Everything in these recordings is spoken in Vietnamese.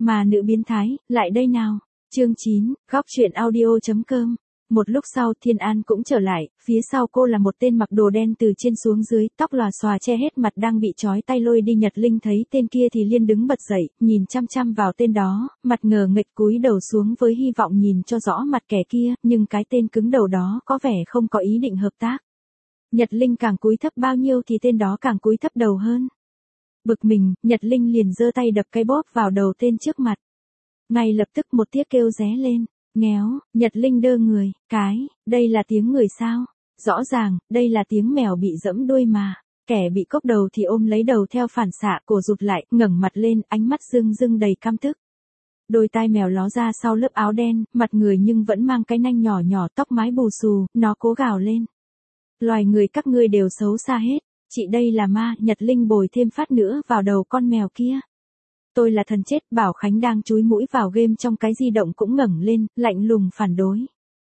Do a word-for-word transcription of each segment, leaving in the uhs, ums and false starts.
Mà nữ biến thái, lại đây nào. Chương chín, góc truyện audio.com. Một lúc sau Thiên An cũng trở lại, phía sau cô là một tên mặc đồ đen từ trên xuống dưới, tóc lòa xòa che hết mặt đang bị trói tay lôi đi. Nhật Linh thấy tên kia thì liên đứng bật dậy, nhìn chăm chăm vào tên đó, mặt ngờ nghệch cúi đầu xuống với hy vọng nhìn cho rõ mặt kẻ kia, nhưng cái tên cứng đầu đó có vẻ không có ý định hợp tác. Nhật Linh càng cúi thấp bao nhiêu thì tên đó càng cúi thấp đầu hơn. Bực mình, Nhật Linh liền giơ tay đập cái bóp vào đầu tên trước mặt. Ngay lập tức một tiếng kêu ré lên. Nghéo, Nhật Linh đơ người, cái, đây là tiếng người sao? Rõ ràng, đây là tiếng mèo bị giẫm đuôi mà. Kẻ bị cốc đầu thì ôm lấy đầu theo phản xạ, cổ rụt lại, ngẩng mặt lên, ánh mắt rưng rưng đầy căm tức. Đôi tai mèo ló ra sau lớp áo đen, mặt người nhưng vẫn mang cái nanh nhỏ nhỏ, tóc mái bù xù, nó cố gào lên. Loài người các ngươi đều xấu xa hết, chị đây là ma. Nhật Linh bồi thêm phát nữa vào đầu con mèo kia. Tôi là thần chết. Bảo Khánh đang chúi mũi vào game trong cái di động cũng ngẩng lên, lạnh lùng phản đối.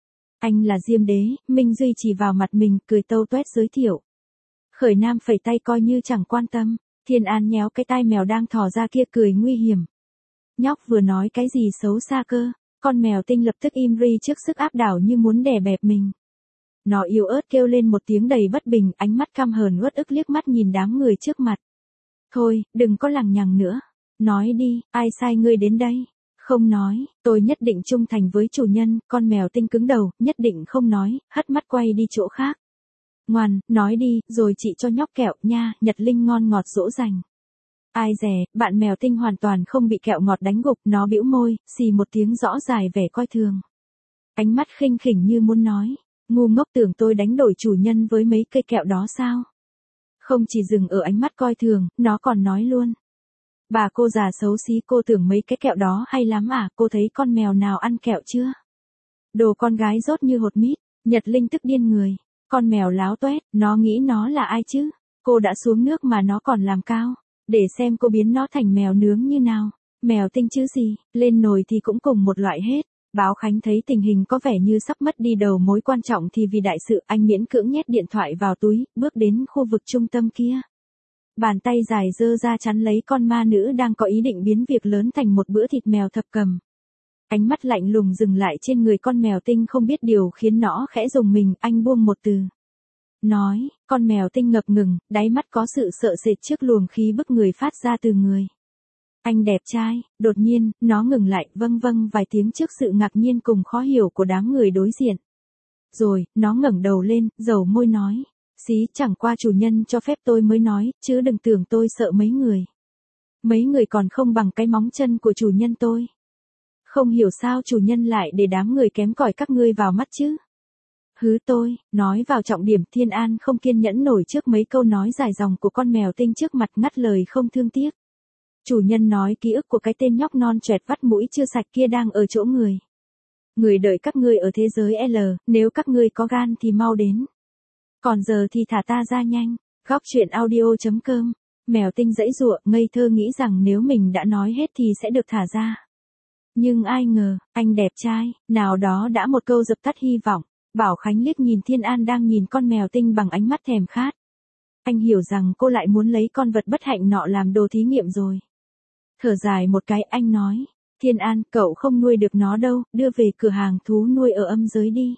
Anh là Diêm Đế. Minh Duy chỉ vào mặt mình, cười tâu toét giới thiệu. Khởi Nam phẩy tay coi như chẳng quan tâm. Thiên An nhéo cái tai mèo đang thò ra kia, cười nguy hiểm. Nhóc vừa nói cái gì xấu xa cơ? Con mèo tinh lập tức im ri trước sức áp đảo như muốn đè bẹp mình. Nó yếu ớt kêu lên một tiếng đầy bất bình, ánh mắt căm hờn uất ức liếc mắt nhìn đám người trước mặt. Thôi, đừng có lằng nhằng nữa. Nói đi, ai sai ngươi đến đây? Không nói, tôi nhất định trung thành với chủ nhân. Con mèo tinh cứng đầu, nhất định không nói, hất mắt quay đi chỗ khác. Ngoan, nói đi, rồi chị cho nhóc kẹo nha. Nhật Linh ngon ngọt dỗ dành. Ai dè, bạn mèo tinh hoàn toàn không bị kẹo ngọt đánh gục, nó bĩu môi, xì một tiếng rõ dài vẻ coi thường. Ánh mắt khinh khỉnh như muốn nói, ngu ngốc, tưởng tôi đánh đổi chủ nhân với mấy cây kẹo đó sao? Không chỉ dừng ở ánh mắt coi thường, nó còn nói luôn. Bà cô già xấu xí, cô tưởng mấy cái kẹo đó hay lắm à? Cô thấy con mèo nào ăn kẹo chưa? Đồ con gái dốt như hột mít. Nhật Linh tức điên người. Con mèo láo toét, nó nghĩ nó là ai chứ? Cô đã xuống nước mà nó còn làm cao. Để xem cô biến nó thành mèo nướng như nào. Mèo tinh chứ gì, lên nồi thì cũng cùng một loại hết. Báo Khánh thấy tình hình có vẻ như sắp mất đi đầu mối quan trọng thì vì đại sự anh miễn cưỡng nhét điện thoại vào túi, bước đến khu vực trung tâm kia. Bàn tay dài dơ ra chắn lấy con ma nữ đang có ý định biến việc lớn thành một bữa thịt mèo thập cẩm. Ánh mắt lạnh lùng dừng lại trên người con mèo tinh không biết điều khiến nó khẽ rùng mình, anh buông một từ. Nói, con mèo tinh ngập ngừng, đáy mắt có sự sợ sệt trước luồng khí bức người phát ra từ người. Anh đẹp trai. Đột nhiên, nó ngừng lại, vâng vâng vài tiếng trước sự ngạc nhiên cùng khó hiểu của đám người đối diện. Rồi, nó ngẩng đầu lên, dầu môi nói. Xí, chẳng qua chủ nhân cho phép tôi mới nói, chứ đừng tưởng tôi sợ mấy người. Mấy người còn không bằng cái móng chân của chủ nhân tôi. Không hiểu sao chủ nhân lại để đám người kém cỏi các ngươi vào mắt chứ. Hứ tôi, nói vào trọng điểm. Thiên An không kiên nhẫn nổi trước mấy câu nói dài dòng của con mèo tinh trước mặt, ngắt lời không thương tiếc. Chủ nhân nói ký ức của cái tên nhóc non choẹt vắt mũi chưa sạch kia đang ở chỗ người. Người đợi các ngươi ở thế giới L, nếu các ngươi có gan thì mau đến. Còn giờ thì thả ta ra nhanh. Góc truyện audio.com. Mèo tinh dãy giụa, ngây thơ nghĩ rằng nếu mình đã nói hết thì sẽ được thả ra. Nhưng ai ngờ, anh đẹp trai, nào đó đã một câu dập tắt hy vọng. Bảo Khánh liếc nhìn Thiên An đang nhìn con mèo tinh bằng ánh mắt thèm khát. Anh hiểu rằng cô lại muốn lấy con vật bất hạnh nọ làm đồ thí nghiệm rồi. Thở dài một cái, anh nói. Thiên An, cậu không nuôi được nó đâu, đưa về cửa hàng thú nuôi ở âm giới đi.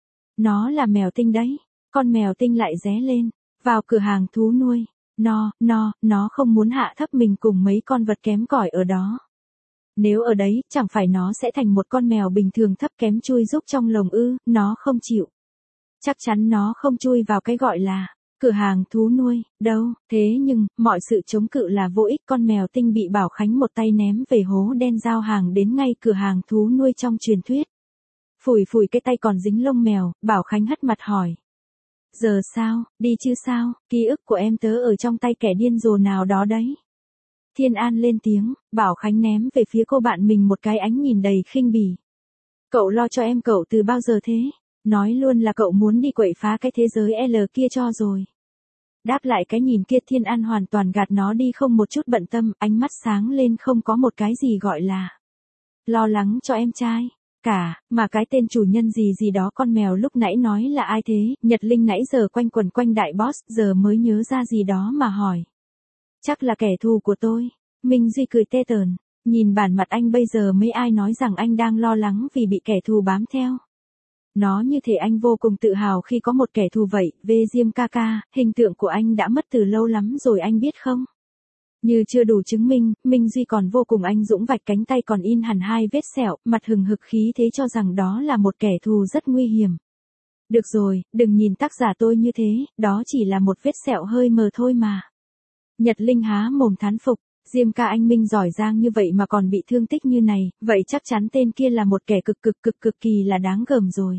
Nó là mèo tinh đấy. Con mèo tinh lại ré lên. Vào cửa hàng thú nuôi. Nó, nó, nó không muốn hạ thấp mình cùng mấy con vật kém cỏi ở đó. Nếu ở đấy, chẳng phải nó sẽ thành một con mèo bình thường thấp kém chui rúc trong lồng ư? Nó không chịu. Chắc chắn nó không chui vào cái gọi là cửa hàng thú nuôi, đâu. Thế nhưng, mọi sự chống cự là vô ích. Con mèo tinh bị Bảo Khánh một tay ném về hố đen giao hàng đến ngay cửa hàng thú nuôi trong truyền thuyết. Phủi phủi cái tay còn dính lông mèo, Bảo Khánh hất mặt hỏi. Giờ sao, đi chứ sao, ký ức của em tớ ở trong tay kẻ điên rồ nào đó đấy. Thiên An lên tiếng, Bảo Khánh ném về phía cô bạn mình một cái ánh nhìn đầy khinh bỉ. Cậu lo cho em cậu từ bao giờ thế? Nói luôn là cậu muốn đi quậy phá cái thế giới L kia cho rồi. Đáp lại cái nhìn kia, Thiên An hoàn toàn gạt nó đi không một chút bận tâm, ánh mắt sáng lên không có một cái gì gọi là lo lắng cho em trai. Cả, mà cái tên chủ nhân gì gì đó con mèo lúc nãy nói là ai thế? Nhật Linh nãy giờ quanh quẩn quanh đại boss, giờ mới nhớ ra gì đó mà hỏi. Chắc là kẻ thù của tôi. Minh Duy cười tê tởn. Nhìn bản mặt anh bây giờ mấy ai nói rằng anh đang lo lắng vì bị kẻ thù bám theo. Nó như thể anh vô cùng tự hào khi có một kẻ thù vậy, về Diêm ca ca, hình tượng của anh đã mất từ lâu lắm rồi anh biết không? Như chưa đủ chứng minh, Minh Duy còn vô cùng anh dũng vạch cánh tay còn in hẳn hai vết sẹo, mặt hừng hực khí thế cho rằng đó là một kẻ thù rất nguy hiểm. Được rồi, đừng nhìn tác giả tôi như thế, đó chỉ là một vết sẹo hơi mờ thôi mà. Nhật Linh há mồm thán phục, Diêm ca anh Minh giỏi giang như vậy mà còn bị thương tích như này, vậy chắc chắn tên kia là một kẻ cực cực cực cực kỳ là đáng gờm rồi.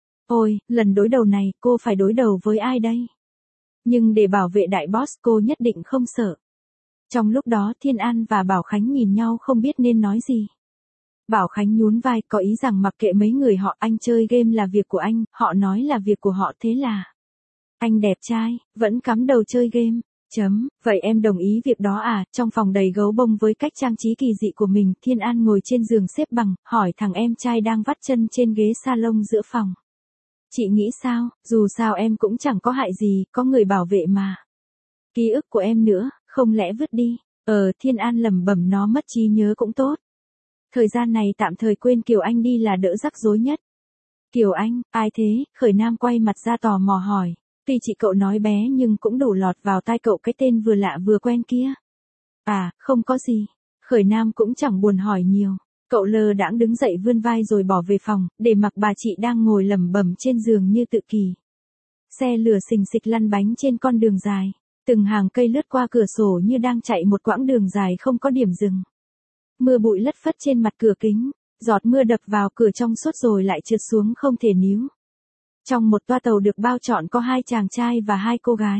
Ôi, lần đối đầu này, cô phải đối đầu với ai đây? Nhưng để bảo vệ đại boss cô nhất định không sợ. Trong lúc đó Thiên An và Bảo Khánh nhìn nhau không biết nên nói gì. Bảo Khánh nhún vai có ý rằng mặc kệ mấy người họ, anh chơi game là việc của anh, họ nói là việc của họ thế là. Anh đẹp trai, vẫn cắm đầu chơi game. Chấm, vậy em đồng ý việc đó à? Trong phòng đầy gấu bông với cách trang trí kỳ dị của mình, Thiên An ngồi trên giường xếp bằng, hỏi thằng em trai đang vắt chân trên ghế salon giữa phòng. Chị nghĩ sao, dù sao em cũng chẳng có hại gì, có người bảo vệ mà. Ký ức của em nữa, không lẽ vứt đi? Ờ, Thiên An lẩm bẩm nó mất trí nhớ cũng tốt. Thời gian này tạm thời quên Kiều Anh đi là đỡ rắc rối nhất. Kiều Anh, ai thế? Khởi Nam quay mặt ra tò mò hỏi. Tuy chị cậu nói bé nhưng cũng đủ lọt vào tai cậu cái tên vừa lạ vừa quen kia. À, không có gì. Khởi Nam cũng chẳng buồn hỏi nhiều. Cậu lơ đãng đứng dậy vươn vai rồi bỏ về phòng, để mặc bà chị đang ngồi lẩm bẩm trên giường như tự kỷ. Xe lửa xình xịch lăn bánh trên con đường dài. Từng hàng cây lướt qua cửa sổ như đang chạy một quãng đường dài không có điểm dừng. Mưa bụi lất phất trên mặt cửa kính, giọt mưa đập vào cửa trong suốt rồi lại trượt xuống không thể níu. Trong một toa tàu được bao trọn có hai chàng trai và hai cô gái.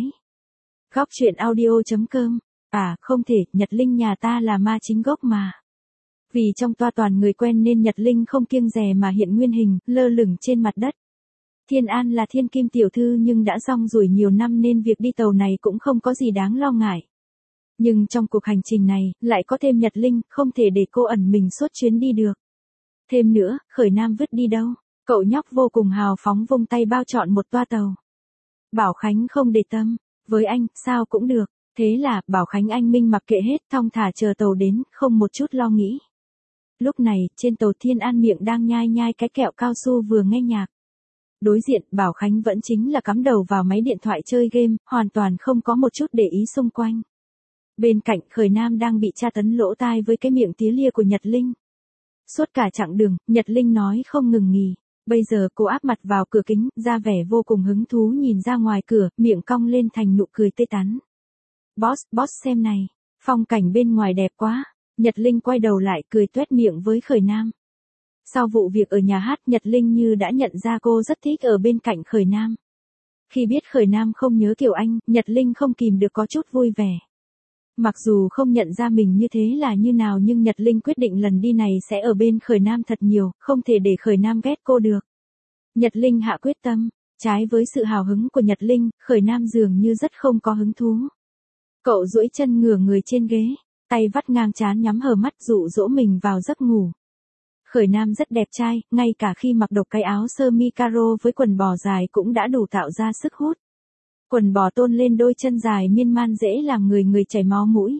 Góc truyện audio chấm com. À, không thể, Nhật Linh nhà ta là ma chính gốc mà. Vì trong toa toàn người quen nên Nhật Linh không kiêng dè mà hiện nguyên hình, lơ lửng trên mặt đất. Thiên An là thiên kim tiểu thư nhưng đã rong ruổi nhiều năm nên việc đi tàu này cũng không có gì đáng lo ngại. Nhưng trong cuộc hành trình này, lại có thêm Nhật Linh, không thể để cô ẩn mình suốt chuyến đi được. Thêm nữa, Khởi Nam vứt đi đâu? Cậu nhóc vô cùng hào phóng vung tay bao trọn một toa tàu. Bảo Khánh không để tâm, với anh, sao cũng được. Thế là, Bảo Khánh anh Minh mặc kệ hết, thong thả chờ tàu đến, không một chút lo nghĩ. Lúc này, trên tàu Thiên An miệng đang nhai nhai cái kẹo cao su vừa nghe nhạc. Đối diện, Bảo Khánh vẫn chính là cắm đầu vào máy điện thoại chơi game, hoàn toàn không có một chút để ý xung quanh. Bên cạnh, Khởi Nam đang bị tra tấn lỗ tai với cái miệng tía lia của Nhật Linh. Suốt cả chặng đường, Nhật Linh nói không ngừng nghỉ. Bây giờ cô áp mặt vào cửa kính, ra vẻ vô cùng hứng thú nhìn ra ngoài cửa, miệng cong lên thành nụ cười tươi tắn. Boss, boss xem này, phong cảnh bên ngoài đẹp quá. Nhật Linh quay đầu lại cười tuét miệng với Khởi Nam. Sau vụ việc ở nhà hát, Nhật Linh như đã nhận ra cô rất thích ở bên cạnh Khởi Nam. Khi biết Khởi Nam không nhớ Kiều Anh, Nhật Linh không kìm được có chút vui vẻ. Mặc dù không nhận ra mình như thế là như nào nhưng Nhật Linh quyết định lần đi này sẽ ở bên Khởi Nam thật nhiều, không thể để Khởi Nam ghét cô được. Nhật Linh hạ quyết tâm, trái với sự hào hứng của Nhật Linh, Khởi Nam dường như rất không có hứng thú. Cậu duỗi chân ngửa người trên ghế, tay vắt ngang trán nhắm hờ mắt dụ dỗ mình vào giấc ngủ. Khởi Nam rất đẹp trai, ngay cả khi mặc độc cái áo sơ mi caro với quần bò dài cũng đã đủ tạo ra sức hút. Quần bò tôn lên đôi chân dài miên man dễ làm người người chảy máu mũi.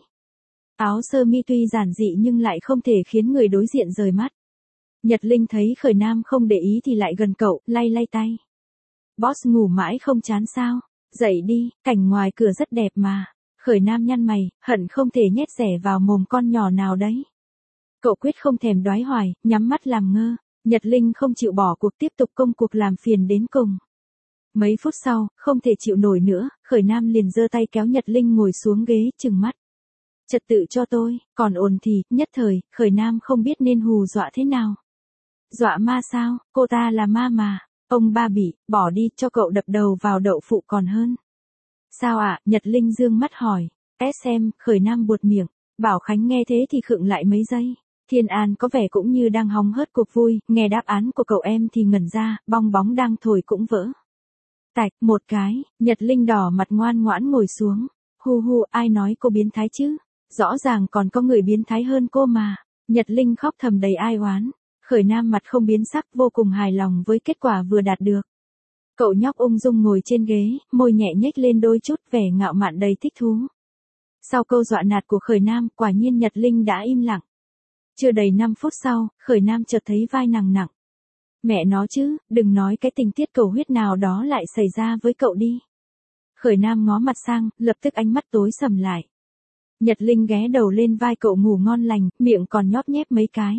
Áo sơ mi tuy giản dị nhưng lại không thể khiến người đối diện rời mắt. Nhật Linh thấy Khởi Nam không để ý thì lại gần cậu, lay lay tay. Boss ngủ mãi không chán sao? Dậy đi, cảnh ngoài cửa rất đẹp mà. Khởi Nam nhăn mày, hận không thể nhét rẻ vào mồm con nhỏ nào đấy. Cậu quyết không thèm đoái hoài, nhắm mắt làm ngơ. Nhật Linh không chịu bỏ cuộc tiếp tục công cuộc làm phiền đến cùng. Mấy phút sau, không thể chịu nổi nữa, Khởi Nam liền giơ tay kéo Nhật Linh ngồi xuống ghế, trừng mắt. Trật tự cho tôi, còn ồn thì, nhất thời, Khởi Nam không biết nên hù dọa thế nào. Dọa ma sao, cô ta là ma mà. Ông ba bỉ, bỏ đi, cho cậu đập đầu vào đậu phụ còn hơn. Sao ạ, à? Nhật Linh dương mắt hỏi. ét em, Khởi Nam buột miệng. Bảo Khánh nghe thế thì khựng lại mấy giây. Thiên An có vẻ cũng như đang hóng hớt cuộc vui, nghe đáp án của cậu em thì ngẩn ra, bong bóng đang thổi cũng vỡ. Tạch, một cái, Nhật Linh đỏ mặt ngoan ngoãn ngồi xuống. Hu hu, ai nói cô biến thái chứ? Rõ ràng còn có người biến thái hơn cô mà. Nhật Linh khóc thầm đầy ai oán. Khởi Nam mặt không biến sắc, vô cùng hài lòng với kết quả vừa đạt được. Cậu nhóc ung dung ngồi trên ghế, môi nhẹ nhếch lên đôi chút, vẻ ngạo mạn đầy thích thú. Sau câu dọa nạt của Khởi Nam, quả nhiên Nhật Linh đã im lặng. Chưa đầy năm phút sau, Khởi Nam chợt thấy vai nặng nặng. Mẹ nó chứ, đừng nói cái tình tiết cầu huyết nào đó lại xảy ra với cậu đi. Khởi Nam ngó mặt sang, lập tức ánh mắt tối sầm lại. Nhật Linh ghé đầu lên vai cậu ngủ ngon lành, miệng còn nhóp nhép mấy cái.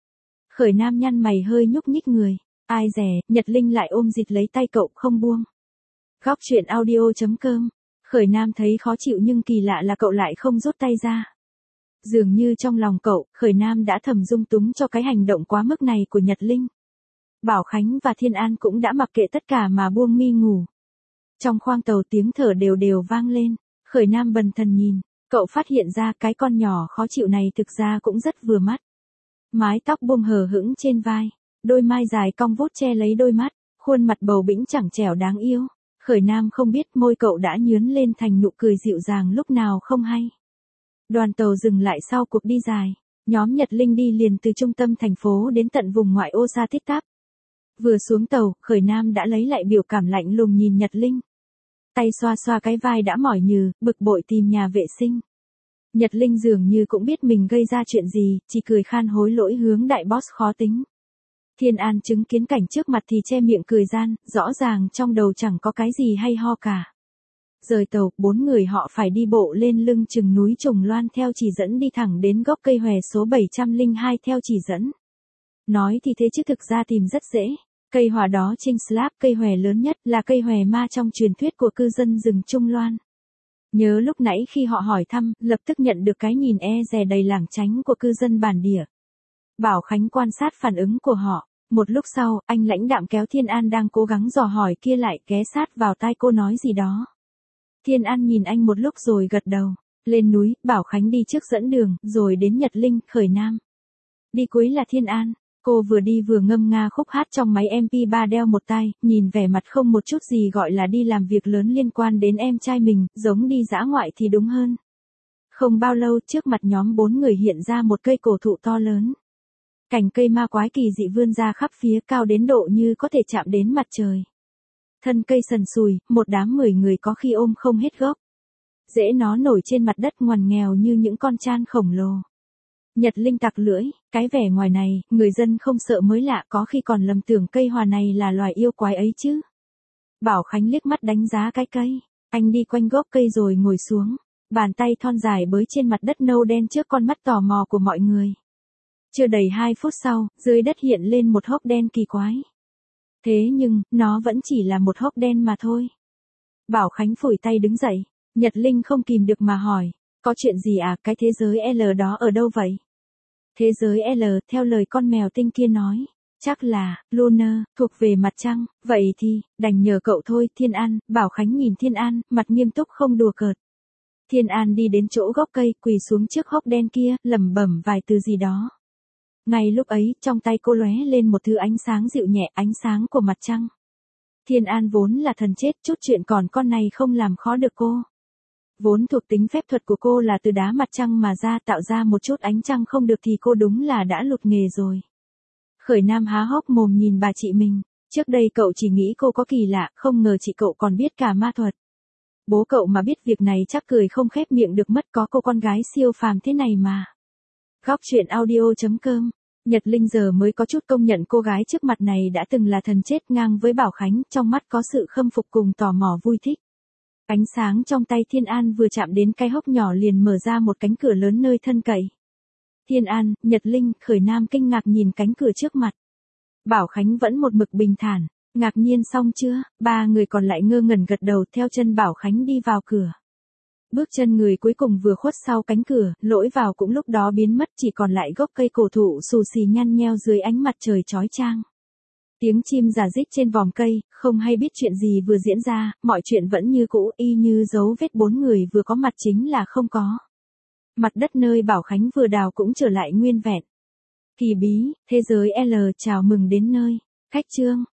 Khởi Nam nhăn mày hơi nhúc nhích người. Ai dè, Nhật Linh lại ôm dịt lấy tay cậu không buông. Góc truyện audio chấm com. Khởi Nam thấy khó chịu nhưng kỳ lạ là cậu lại không rút tay ra. Dường như trong lòng cậu, Khởi Nam đã thầm dung túng cho cái hành động quá mức này của Nhật Linh. Bảo Khánh và Thiên An cũng đã mặc kệ tất cả mà buông mi ngủ. Trong khoang tàu tiếng thở đều đều vang lên, Khởi Nam bần thần nhìn, cậu phát hiện ra cái con nhỏ khó chịu này thực ra cũng rất vừa mắt. Mái tóc buông hờ hững trên vai, đôi mai dài cong vút che lấy đôi mắt, khuôn mặt bầu bĩnh chẳng trẻo đáng yêu. Khởi Nam không biết môi cậu đã nhướn lên thành nụ cười dịu dàng lúc nào không hay. Đoàn tàu dừng lại sau cuộc đi dài, nhóm Nhật Linh đi liền từ trung tâm thành phố đến tận vùng ngoại ô Sa Tít Táp. Vừa xuống tàu, Khởi Nam đã lấy lại biểu cảm lạnh lùng nhìn Nhật Linh. Tay xoa xoa cái vai đã mỏi nhừ, bực bội tìm nhà vệ sinh. Nhật Linh dường như cũng biết mình gây ra chuyện gì, chỉ cười khan hối lỗi hướng đại boss khó tính. Thiên An chứng kiến cảnh trước mặt thì che miệng cười gian, rõ ràng trong đầu chẳng có cái gì hay ho cả. Rời tàu, bốn người họ phải đi bộ lên lưng chừng núi Trùng Loan theo chỉ dẫn đi thẳng đến gốc cây hòe số bảy trăm lẻ hai theo chỉ dẫn. Nói thì thế chứ thực ra tìm rất dễ. Cây hòe đó trên slab cây hòe lớn nhất là cây hòe ma trong truyền thuyết của cư dân rừng Trung Loan. Nhớ lúc nãy khi họ hỏi thăm, lập tức nhận được cái nhìn e dè đầy lảng tránh của cư dân bản địa. Bảo Khánh quan sát phản ứng của họ. Một lúc sau, anh lãnh đạm kéo Thiên An đang cố gắng dò hỏi kia lại ghé sát vào tai cô nói gì đó. Thiên An nhìn anh một lúc rồi gật đầu. Lên núi, Bảo Khánh đi trước dẫn đường, rồi đến Nhật Linh, Khởi Nam. Đi cuối là Thiên An. Cô vừa đi vừa ngâm nga khúc hát trong máy em pê ba đeo một tai, nhìn vẻ mặt không một chút gì gọi là đi làm việc lớn liên quan đến em trai mình, giống đi dã ngoại thì đúng hơn. Không bao lâu trước mặt nhóm bốn người hiện ra một cây cổ thụ to lớn. Cành cây ma quái kỳ dị vươn ra khắp phía cao đến độ như có thể chạm đến mặt trời. Thân cây sần sùi, một đám mười người có khi ôm không hết gốc. Rễ nó nổi trên mặt đất ngoằn nghèo như những con tran khổng lồ. Nhật Linh tặc lưỡi, cái vẻ ngoài này, người dân không sợ mới lạ có khi còn lầm tưởng cây hòa này là loài yêu quái ấy chứ. Bảo Khánh liếc mắt đánh giá cái cây, anh đi quanh gốc cây rồi ngồi xuống, bàn tay thon dài bới trên mặt đất nâu đen trước con mắt tò mò của mọi người. Chưa đầy hai phút sau, dưới đất hiện lên một hốc đen kỳ quái. Thế nhưng, nó vẫn chỉ là một hốc đen mà thôi. Bảo Khánh phủi tay đứng dậy, Nhật Linh không kìm được mà hỏi, có chuyện gì à, cái thế giới L đó ở đâu vậy? Thế giới L, theo lời con mèo tinh kia nói, chắc là, Lunar, thuộc về mặt trăng, vậy thì, đành nhờ cậu thôi, Thiên An. Bảo Khánh nhìn Thiên An, mặt nghiêm túc không đùa cợt. Thiên An đi đến chỗ gốc cây, quỳ xuống trước hốc đen kia, lẩm bẩm vài từ gì đó. Ngay lúc ấy, trong tay cô lóe lên một thứ ánh sáng dịu nhẹ, ánh sáng của mặt trăng. Thiên An vốn là thần chết, chút chuyện còn con này không làm khó được cô. Vốn thuộc tính phép thuật của cô là từ đá mặt trăng mà ra, tạo ra một chút ánh trăng không được thì cô đúng là đã lụt nghề rồi. Khởi Nam há hốc mồm nhìn bà chị mình, trước đây cậu chỉ nghĩ cô có kỳ lạ, không ngờ chị cậu còn biết cả ma thuật. Bố cậu mà biết việc này chắc cười không khép miệng được mất, có cô con gái siêu phàm thế này mà. Góc truyện audio chấm com. Nhật Linh giờ mới có chút công nhận cô gái trước mặt này đã từng là thần chết, ngang với Bảo Khánh, trong mắt có sự khâm phục cùng tò mò vui thích. Ánh sáng trong tay Thiên An vừa chạm đến cái hốc nhỏ liền mở ra một cánh cửa lớn nơi thân cậy. Thiên An, Nhật Linh, Khởi Nam kinh ngạc nhìn cánh cửa trước mặt. Bảo Khánh vẫn một mực bình thản. Ngạc nhiên xong chưa? Ba người còn lại ngơ ngẩn gật đầu theo chân Bảo Khánh đi vào cửa. Bước chân người cuối cùng vừa khuất sau cánh cửa, lỗi vào cũng lúc đó biến mất, chỉ còn lại gốc cây cổ thụ xù xì nhăn nheo dưới ánh mặt trời chói chang. Tiếng chim rả rích trên vòm cây, không hay biết chuyện gì vừa diễn ra, mọi chuyện vẫn như cũ, y như dấu vết bốn người vừa có mặt chính là không có. Mặt đất nơi Bảo Khánh vừa đào cũng trở lại nguyên vẹn. Kỳ bí, thế giới L chào mừng đến nơi. Khách chương.